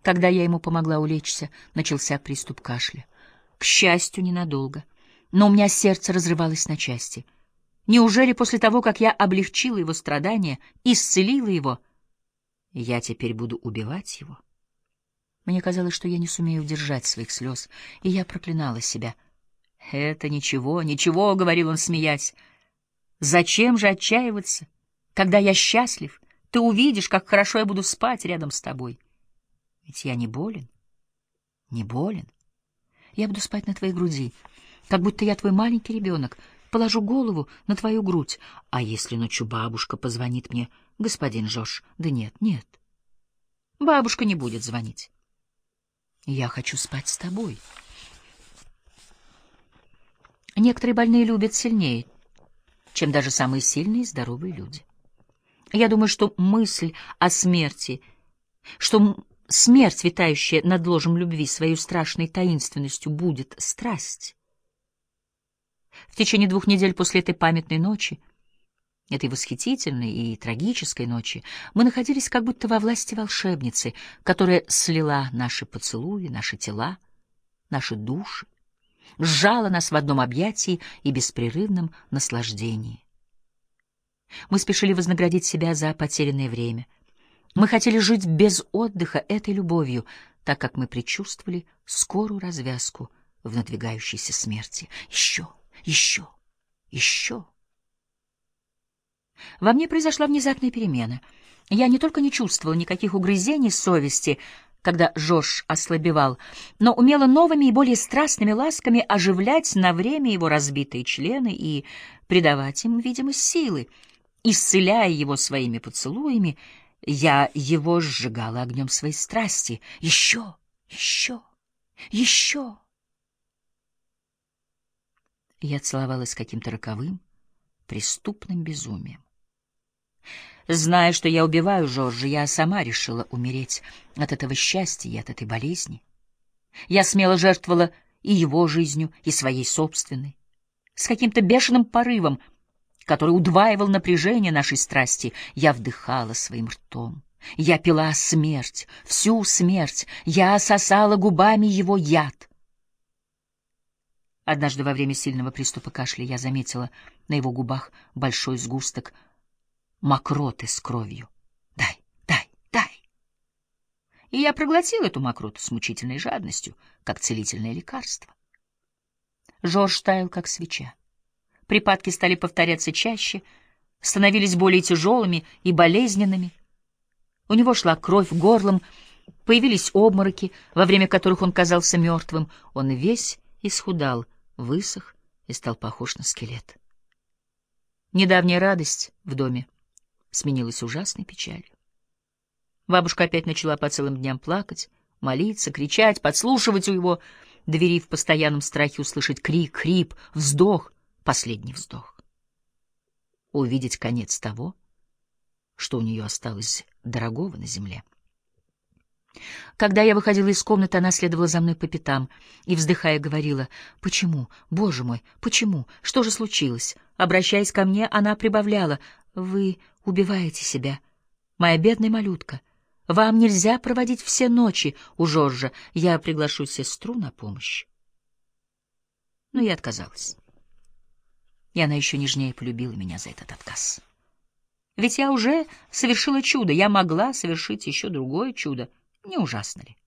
Когда я ему помогла улечься, начался приступ кашля. К счастью, ненадолго. Но у меня сердце разрывалось на части. Неужели после того, как я облегчила его страдания, исцелила его, я теперь буду убивать его? Мне казалось, что я не сумею удержать своих слез, и я проклинала себя. «Это ничего, ничего», — говорил он, смеясь. «Зачем же отчаиваться? Когда я счастлив, ты увидишь, как хорошо я буду спать рядом с тобой. Ведь я не болен, не болен. Я буду спать на твоей груди, как будто я твой маленький ребенок, положу голову на твою грудь. А если ночью бабушка позвонит мне, господин Жорж? Да нет, нет, бабушка не будет звонить. Я хочу спать с тобой». Некоторые больные любят сильнее, чем даже самые сильные и здоровые люди. Я думаю, что мысль о смерти, что смерть, витающая над ложем любви своей страшной таинственностью, будет страсть. В течение 2 недель после этой памятной ночи, этой восхитительной и трагической ночи, мы находились как будто во власти волшебницы, которая слила наши поцелуи, наши тела, наши души, сжала нас в одном объятии и беспрерывном наслаждении. Мы спешили вознаградить себя за потерянное время. Мы хотели жить без отдыха этой любовью, так как мы предчувствовали скорую развязку в надвигающейся смерти. Еще, еще, еще. Во мне произошла внезапная перемена. Я не только не чувствовала никаких угрызений совести, когда Жорж ослабевал, но умела новыми и более страстными ласками оживлять на время его разбитые члены и придавать им видимость силы. Исцеляя его своими поцелуями, я его сжигала огнем своей страсти. Еще, еще, еще. Я целовалась с каким-то роковым, преступным безумием. Зная, что я убиваю Жоржа, я сама решила умереть от этого счастья и от этой болезни. Я смело жертвовала и его жизнью, и своей собственной. С каким-то бешеным порывом, который удваивал напряжение нашей страсти, я вдыхала своим ртом. Я пила смерть, всю смерть. Я сосала губами его яд. Однажды во время сильного приступа кашля я заметила на его губах большой сгусток мокроты с кровью. «Дай, дай, дай!» И я проглотила эту мокроту с мучительной жадностью, как целительное лекарство. Жорж таял, как свеча. Припадки стали повторяться чаще, становились более тяжелыми и болезненными. У него шла кровь горлом, появились обмороки, во время которых он казался мертвым. Он весь исхудал, высох и стал похож на скелет. Недавняя радость в доме сменилась ужасной печалью. Бабушка опять начала по целым дням плакать, молиться, кричать, подслушивать у его двери в постоянном страхе услышать крик, хрип, вздох, последний вздох. Увидеть конец того, что у нее осталось дорогого на земле. Когда я выходила из комнаты, она следовала за мной по пятам и, вздыхая, говорила: «Почему? Боже мой, почему? Что же случилось?» Обращаясь ко мне, она прибавляла: «Вы убиваете себя, моя бедная малютка. Вам нельзя проводить все ночи у Жоржа. Я приглашу сестру на помощь». Но я отказалась. И она еще нежнее полюбила меня за этот отказ. Ведь я уже совершила чудо, я могла совершить еще другое чудо. Не ужасно ли?